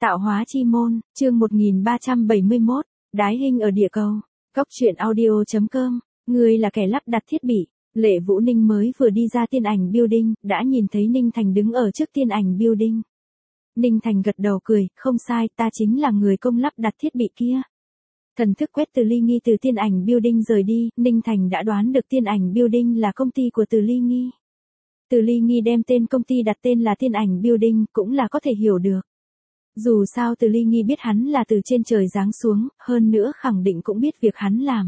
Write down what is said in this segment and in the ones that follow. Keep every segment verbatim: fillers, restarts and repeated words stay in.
Tạo hóa chi môn, chương một nghìn ba trăm bảy mươi mốt, đái hình ở địa cầu. Cốc truyện audio chấm com, người là kẻ lắp đặt thiết bị. Lệ Vũ Ninh mới vừa đi ra Tiên Ảnh Building, đã nhìn thấy Ninh Thành đứng ở trước Tiên Ảnh Building. Ninh Thành gật đầu cười, không sai, ta chính là người công lắp đặt thiết bị kia. Thần thức quét Từ Ly Nghi từ Tiên Ảnh Building rời đi, Ninh Thành đã đoán được Tiên Ảnh Building là công ty của Từ Ly Nghi. Từ Ly Nghi đem tên công ty đặt tên là Tiên Ảnh Building, cũng là có thể hiểu được. Dù sao Từ Ly Nghi biết hắn là từ trên trời giáng xuống, hơn nữa khẳng định cũng biết việc hắn làm.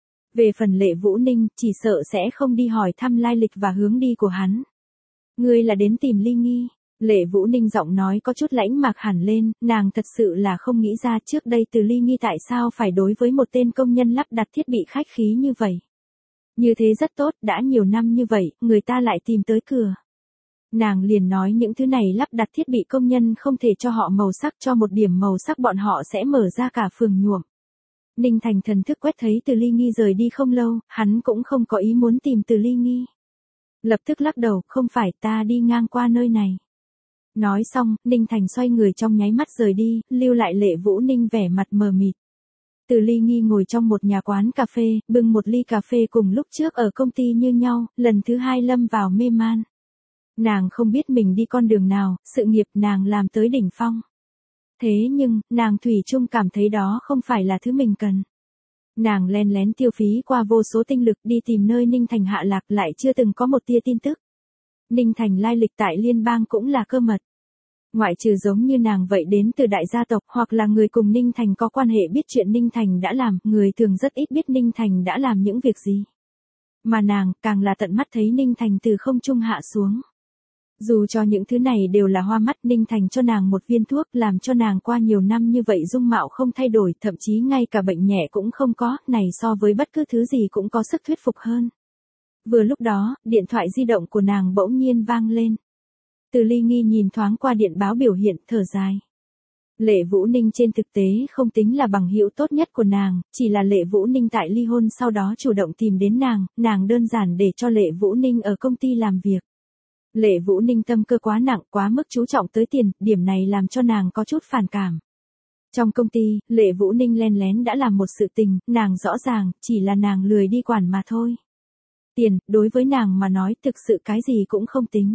Về phần Lệ Vũ Ninh, chỉ sợ sẽ không đi hỏi thăm lai lịch và hướng đi của hắn. Ngươi là đến tìm Ly Nghi. Lệ Vũ Ninh giọng nói có chút lãnh mạc hẳn lên, nàng thật sự là không nghĩ ra trước đây Từ Ly Nghi tại sao phải đối với một tên công nhân lắp đặt thiết bị khách khí như vậy. Như thế rất tốt, đã nhiều năm như vậy, người ta lại tìm tới cửa. Nàng liền nói những thứ này lắp đặt thiết bị công nhân không thể cho họ màu sắc, cho một điểm màu sắc bọn họ sẽ mở ra cả phường nhuộm. Ninh Thành thần thức quét thấy Từ Ly Nghi rời đi không lâu, hắn cũng không có ý muốn tìm Từ Ly Nghi. Lập tức lắc đầu, không phải, ta đi ngang qua nơi này. Nói xong, Ninh Thành xoay người trong nháy mắt rời đi, lưu lại Lệ Vũ Ninh vẻ mặt mờ mịt. Từ Ly Nghi ngồi trong một nhà quán cà phê, bưng một ly cà phê cùng lúc trước ở công ty như nhau, lần thứ hai lâm vào mê man. Nàng không biết mình đi con đường nào, sự nghiệp nàng làm tới đỉnh phong. Thế nhưng, nàng thủy chung cảm thấy đó không phải là thứ mình cần. Nàng len lén tiêu phí qua vô số tinh lực đi tìm nơi Ninh Thành hạ lạc, lại chưa từng có một tia tin tức. Ninh Thành lai lịch tại liên bang cũng là cơ mật. Ngoại trừ giống như nàng vậy đến từ đại gia tộc hoặc là người cùng Ninh Thành có quan hệ biết chuyện Ninh Thành đã làm, người thường rất ít biết Ninh Thành đã làm những việc gì. Mà nàng, càng là tận mắt thấy Ninh Thành từ không trung hạ xuống. Dù cho những thứ này đều là hoa mắt, Ninh Thành cho nàng một viên thuốc làm cho nàng qua nhiều năm như vậy dung mạo không thay đổi, thậm chí ngay cả bệnh nhẹ cũng không có, này so với bất cứ thứ gì cũng có sức thuyết phục hơn. Vừa lúc đó, điện thoại di động của nàng bỗng nhiên vang lên. Từ Ly Nghi nhìn thoáng qua điện báo biểu hiện, thở dài. Lệ Vũ Ninh trên thực tế không tính là bằng hữu tốt nhất của nàng, chỉ là Lệ Vũ Ninh tại ly hôn sau đó chủ động tìm đến nàng, nàng đơn giản để cho Lệ Vũ Ninh ở công ty làm việc. Lệ Vũ Ninh tâm cơ quá nặng, quá mức chú trọng tới tiền, điểm này làm cho nàng có chút phản cảm. Trong công ty, Lệ Vũ Ninh len lén đã làm một sự tình, nàng rõ ràng, chỉ là nàng lười đi quản mà thôi. Tiền, đối với nàng mà nói thực sự cái gì cũng không tính.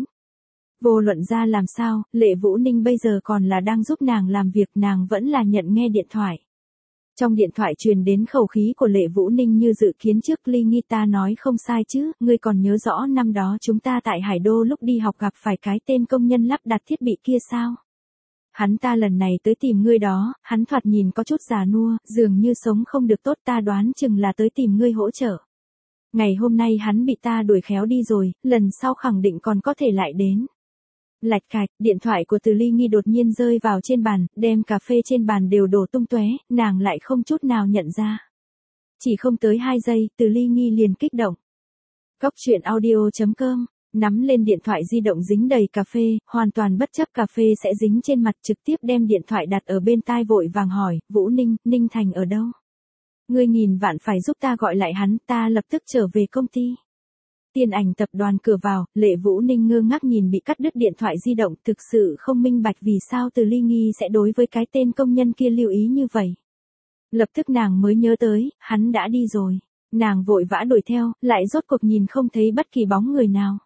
Vô luận ra làm sao, Lệ Vũ Ninh bây giờ còn là đang giúp nàng làm việc, nàng vẫn là nhận nghe điện thoại. Trong điện thoại truyền đến khẩu khí của Lệ Vũ Ninh như dự kiến trước, Ly Nghi ta nói không sai chứ, ngươi còn nhớ rõ năm đó chúng ta tại Hải Đô lúc đi học gặp phải cái tên công nhân lắp đặt thiết bị kia sao? Hắn ta lần này tới tìm ngươi đó, hắn thoạt nhìn có chút già nua, dường như sống không được tốt, ta đoán chừng là tới tìm ngươi hỗ trợ. Ngày hôm nay hắn bị ta đuổi khéo đi rồi, lần sau khẳng định còn có thể lại đến. Lạch cạch, điện thoại của Từ Ly Nghi đột nhiên rơi vào trên bàn, đem cà phê trên bàn đều đổ tung tóe, nàng lại không chút nào nhận ra. Chỉ không tới hai giây, Từ Ly Nghi liền kích động. Cốc truyện audio chấm com, nắm lên điện thoại di động dính đầy cà phê, hoàn toàn bất chấp cà phê sẽ dính trên mặt, trực tiếp đem điện thoại đặt ở bên tai vội vàng hỏi, Vũ Ninh, Ninh Thành ở đâu? Ngươi nghìn vạn phải giúp ta gọi lại hắn, ta lập tức trở về công ty. Tiên Ảnh tập đoàn cửa vào, Lệ Vũ Ninh ngơ ngác nhìn bị cắt đứt điện thoại di động, thực sự không minh bạch vì sao Từ Ly Nghi sẽ đối với cái tên công nhân kia lưu ý như vậy. Lập tức nàng mới nhớ tới, hắn đã đi rồi. Nàng vội vã đuổi theo, lại rốt cuộc nhìn không thấy bất kỳ bóng người nào.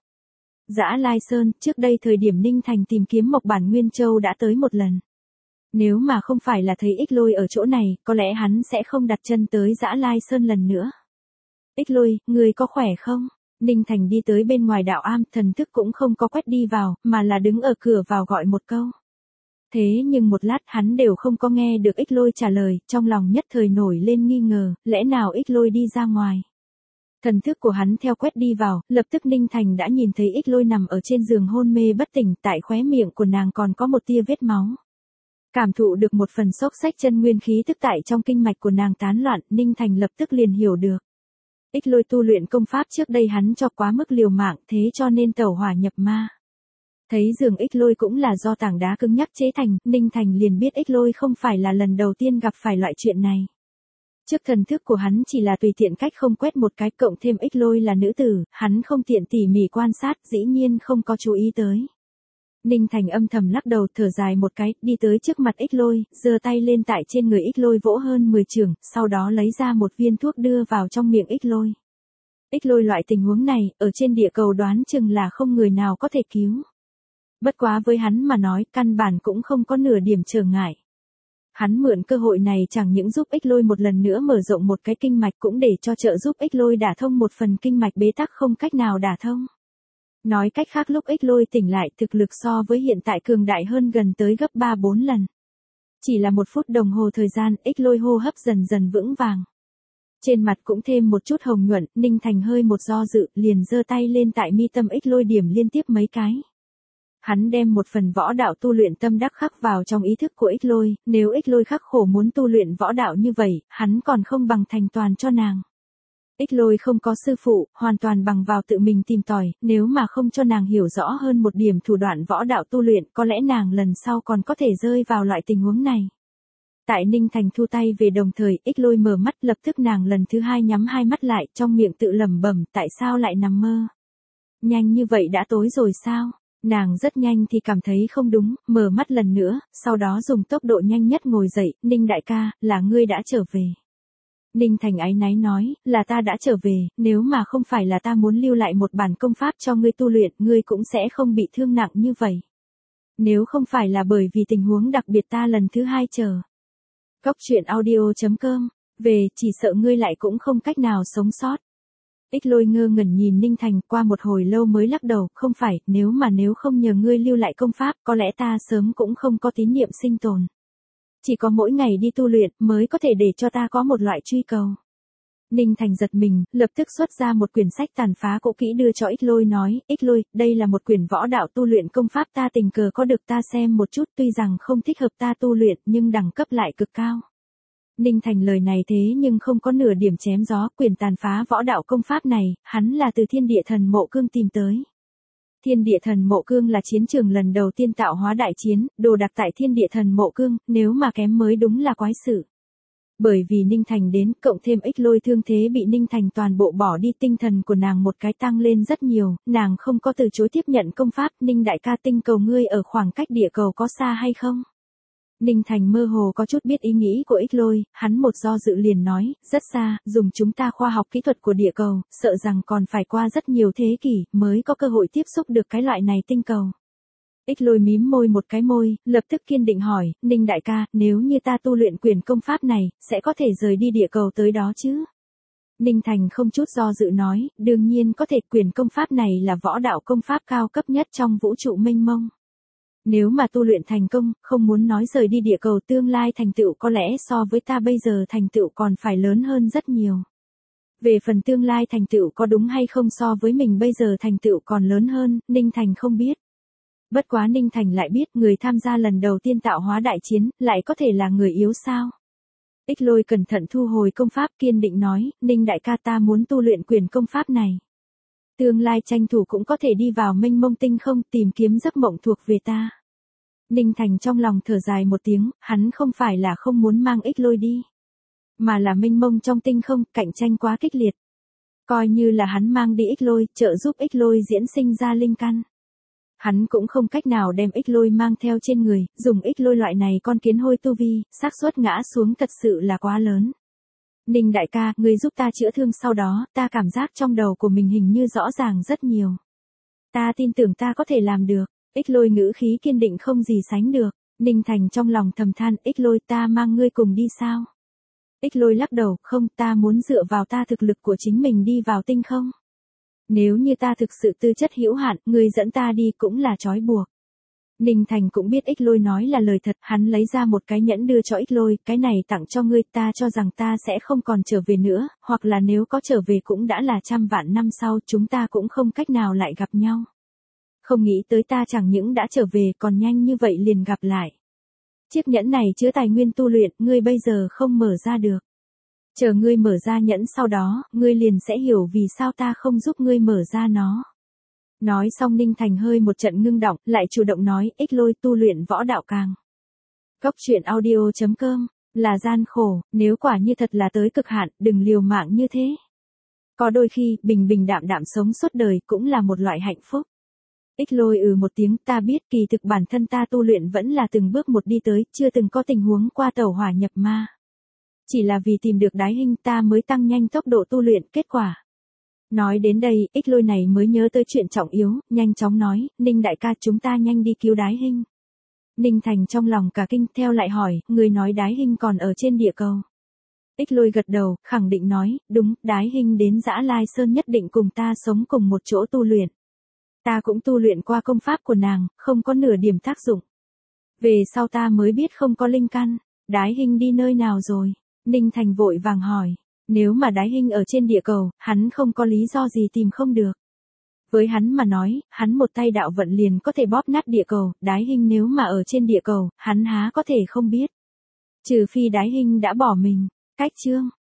Dã Lai Sơn, trước đây thời điểm Ninh Thành tìm kiếm Mộc Bản Nguyên Châu đã tới một lần. Nếu mà không phải là thấy Ích Lôi ở chỗ này, có lẽ hắn sẽ không đặt chân tới Dã Lai Sơn lần nữa. Ích Lôi, người có khỏe không? Ninh Thành đi tới bên ngoài đạo am, thần thức cũng không có quét đi vào, mà là đứng ở cửa vào gọi một câu. Thế nhưng một lát hắn đều không có nghe được Ích Lôi trả lời, trong lòng nhất thời nổi lên nghi ngờ, lẽ nào Ích Lôi đi ra ngoài. Thần thức của hắn theo quét đi vào, lập tức Ninh Thành đã nhìn thấy Ích Lôi nằm ở trên giường hôn mê bất tỉnh, tại khóe miệng của nàng còn có một tia vết máu. Cảm thụ được một phần xốc xách chân nguyên khí tức tại trong kinh mạch của nàng tán loạn, Ninh Thành lập tức liền hiểu được. Ích Lôi tu luyện công pháp trước đây hắn cho quá mức liều mạng, thế cho nên tẩu hỏa nhập ma. Thấy giường Ích Lôi cũng là do tảng đá cứng nhắc chế thành, Ninh Thành liền biết Ích Lôi không phải là lần đầu tiên gặp phải loại chuyện này. Trước thần thức của hắn chỉ là tùy tiện cách không quét một cái, cộng thêm Ích Lôi là nữ tử, hắn không tiện tỉ mỉ quan sát, dĩ nhiên không có chú ý tới. Ninh Thành âm thầm lắc đầu thở dài một cái, đi tới trước mặt Ích Lôi, giơ tay lên tại trên người Ích Lôi vỗ hơn mười chưởng, sau đó lấy ra một viên thuốc đưa vào trong miệng Ích Lôi. Ích Lôi loại tình huống này, ở trên địa cầu đoán chừng là không người nào có thể cứu. Bất quá với hắn mà nói, căn bản cũng không có nửa điểm trở ngại. Hắn mượn cơ hội này chẳng những giúp Ích Lôi một lần nữa mở rộng một cái kinh mạch cũng để cho trợ giúp Ích Lôi đả thông một phần kinh mạch bế tắc không cách nào đả thông. Nói cách khác lúc Ích Lôi tỉnh lại thực lực so với hiện tại cường đại hơn gần tới gấp ba bốn lần. Chỉ là một phút đồng hồ thời gian, Ích Lôi hô hấp dần dần vững vàng. Trên mặt cũng thêm một chút hồng nhuận, Ninh Thành hơi một do dự, liền giơ tay lên tại mi tâm Ích Lôi điểm liên tiếp mấy cái. Hắn đem một phần võ đạo tu luyện tâm đắc khắc vào trong ý thức của Ích Lôi, nếu Ích Lôi khắc khổ muốn tu luyện võ đạo như vậy, hắn còn không bằng thành toàn cho nàng. Ích Lôi không có sư phụ, hoàn toàn bằng vào tự mình tìm tòi, nếu mà không cho nàng hiểu rõ hơn một điểm thủ đoạn võ đạo tu luyện, có lẽ nàng lần sau còn có thể rơi vào loại tình huống này. Tại Ninh Thành thu tay về đồng thời, Ích Lôi mở mắt, lập tức nàng lần thứ hai nhắm hai mắt lại, trong miệng tự lẩm bẩm, tại sao lại nằm mơ? Nhanh như vậy đã tối rồi sao? Nàng rất nhanh thì cảm thấy không đúng, mở mắt lần nữa, sau đó dùng tốc độ nhanh nhất ngồi dậy, Ninh đại ca, là ngươi đã trở về. Ninh Thành áy náy nói, là ta đã trở về, nếu mà không phải là ta muốn lưu lại một bản công pháp cho ngươi tu luyện, ngươi cũng sẽ không bị thương nặng như vậy. Nếu không phải là bởi vì tình huống đặc biệt ta lần thứ hai chờ. Góc truyện audio chấm com, về, chỉ sợ ngươi lại cũng không cách nào sống sót. Ích Lôi ngơ ngẩn nhìn Ninh Thành qua một hồi lâu mới lắc đầu, không phải, nếu mà nếu không nhờ ngươi lưu lại công pháp, có lẽ ta sớm cũng không có tín niệm sinh tồn. Chỉ có mỗi ngày đi tu luyện mới có thể để cho ta có một loại truy cầu. Ninh Thành giật mình, lập tức xuất ra một quyển sách tàn phá cũ kỹ đưa cho Ích Lôi nói, Ích Lôi, đây là một quyển võ đạo tu luyện công pháp ta tình cờ có được ta xem một chút tuy rằng không thích hợp ta tu luyện nhưng đẳng cấp lại cực cao. Ninh Thành lời này thế nhưng không có nửa điểm chém gió, quyển tàn phá võ đạo công pháp này, hắn là từ Thiên Địa Thần Mộ Cương tìm tới. Thiên Địa Thần Mộ Cương là chiến trường lần đầu tiên tạo hóa đại chiến, đồ đặt tại Thiên Địa Thần Mộ Cương, nếu mà kém mới đúng là quái sự. Bởi vì Ninh Thành đến, cộng thêm Ích Lôi thương thế bị Ninh Thành toàn bộ bỏ đi, tinh thần của nàng một cái tăng lên rất nhiều, nàng không có từ chối tiếp nhận công pháp, Ninh đại ca tinh cầu ngươi ở khoảng cách địa cầu có xa hay không? Ninh Thành mơ hồ có chút biết ý nghĩ của Ích Lôi, hắn một do dự liền nói, rất xa, dùng chúng ta khoa học kỹ thuật của địa cầu, sợ rằng còn phải qua rất nhiều thế kỷ, mới có cơ hội tiếp xúc được cái loại này tinh cầu. Ích Lôi mím môi một cái môi, lập tức kiên định hỏi, Ninh đại ca, nếu như ta tu luyện quyền công pháp này, sẽ có thể rời đi địa cầu tới đó chứ? Ninh Thành không chút do dự nói, đương nhiên có thể, quyền công pháp này là võ đạo công pháp cao cấp nhất trong vũ trụ mênh mông. Nếu mà tu luyện thành công, không muốn nói rời đi địa cầu, tương lai thành tựu có lẽ so với ta bây giờ thành tựu còn phải lớn hơn rất nhiều. Về phần tương lai thành tựu có đúng hay không so với mình bây giờ thành tựu còn lớn hơn, Ninh Thành không biết. Bất quá Ninh Thành lại biết người tham gia lần đầu tiên tạo hóa đại chiến, lại có thể là người yếu sao. Ích Lôi cẩn thận thu hồi công pháp kiên định nói, Ninh đại ca ta muốn tu luyện quyền công pháp này. Tương lai tranh thủ cũng có thể đi vào mênh mông tinh không tìm kiếm giấc mộng thuộc về ta. Ninh Thành trong lòng thở dài một tiếng, hắn không phải là không muốn mang Ích Lôi đi. Mà là mênh mông trong tinh không, cạnh tranh quá kích liệt. Coi như là hắn mang đi Ích Lôi, trợ giúp Ích Lôi diễn sinh ra linh căn. Hắn cũng không cách nào đem Ích Lôi mang theo trên người, dùng Ích Lôi loại này con kiến hôi tu vi, xác suất ngã xuống thật sự là quá lớn. Ninh đại ca, người giúp ta chữa thương sau đó, ta cảm giác trong đầu của mình hình như rõ ràng rất nhiều. Ta tin tưởng ta có thể làm được. Ích Lôi ngữ khí kiên định không gì sánh được. Ninh Thành trong lòng thầm than, Ích Lôi ta mang ngươi cùng đi sao? Ích Lôi lắc đầu, không, ta muốn dựa vào ta thực lực của chính mình đi vào tinh không. Nếu như ta thực sự tư chất hữu hạn, ngươi dẫn ta đi cũng là trói buộc. Ninh Thành cũng biết Ích Lôi nói là lời thật, hắn lấy ra một cái nhẫn đưa cho Ích Lôi, cái này tặng cho ngươi, ta cho rằng ta sẽ không còn trở về nữa, hoặc là nếu có trở về cũng đã là trăm vạn năm sau, chúng ta cũng không cách nào lại gặp nhau. Không nghĩ tới ta chẳng những đã trở về còn nhanh như vậy liền gặp lại. Chiếc nhẫn này chứa tài nguyên tu luyện, ngươi bây giờ không mở ra được. Chờ ngươi mở ra nhẫn sau đó, ngươi liền sẽ hiểu vì sao ta không giúp ngươi mở ra nó. Nói xong Ninh Thành hơi một trận ngưng động, lại chủ động nói, Ích Lôi tu luyện võ đạo càng. Góc truyện audio chấm com, là gian khổ, nếu quả như thật là tới cực hạn, đừng liều mạng như thế. Có đôi khi, bình bình đạm đạm sống suốt đời cũng là một loại hạnh phúc. Ích Lôi ừ một tiếng, ta biết kỳ thực bản thân ta tu luyện vẫn là từng bước một đi tới, chưa từng có tình huống qua tẩu hỏa nhập ma. Chỉ là vì tìm được đái hình ta mới tăng nhanh tốc độ tu luyện, kết quả. Nói đến đây, Ích Lôi này mới nhớ tới chuyện trọng yếu, nhanh chóng nói, Ninh đại ca chúng ta nhanh đi cứu đái hình. Ninh Thành trong lòng cả kinh, theo lại hỏi, người nói đái hình còn ở trên địa cầu. Ích Lôi gật đầu, khẳng định nói, đúng, đái hình đến Dã Lai Sơn nhất định cùng ta sống cùng một chỗ tu luyện. Ta cũng tu luyện qua công pháp của nàng, không có nửa điểm tác dụng. Về sau ta mới biết không có linh căn, đái hình đi nơi nào rồi? Ninh Thành vội vàng hỏi, nếu mà đái hình ở trên địa cầu, hắn không có lý do gì tìm không được. Với hắn mà nói, hắn một tay đạo vận liền có thể bóp nát địa cầu, đái hình nếu mà ở trên địa cầu, hắn há có thể không biết. Trừ phi đái hình đã bỏ mình. Cách chương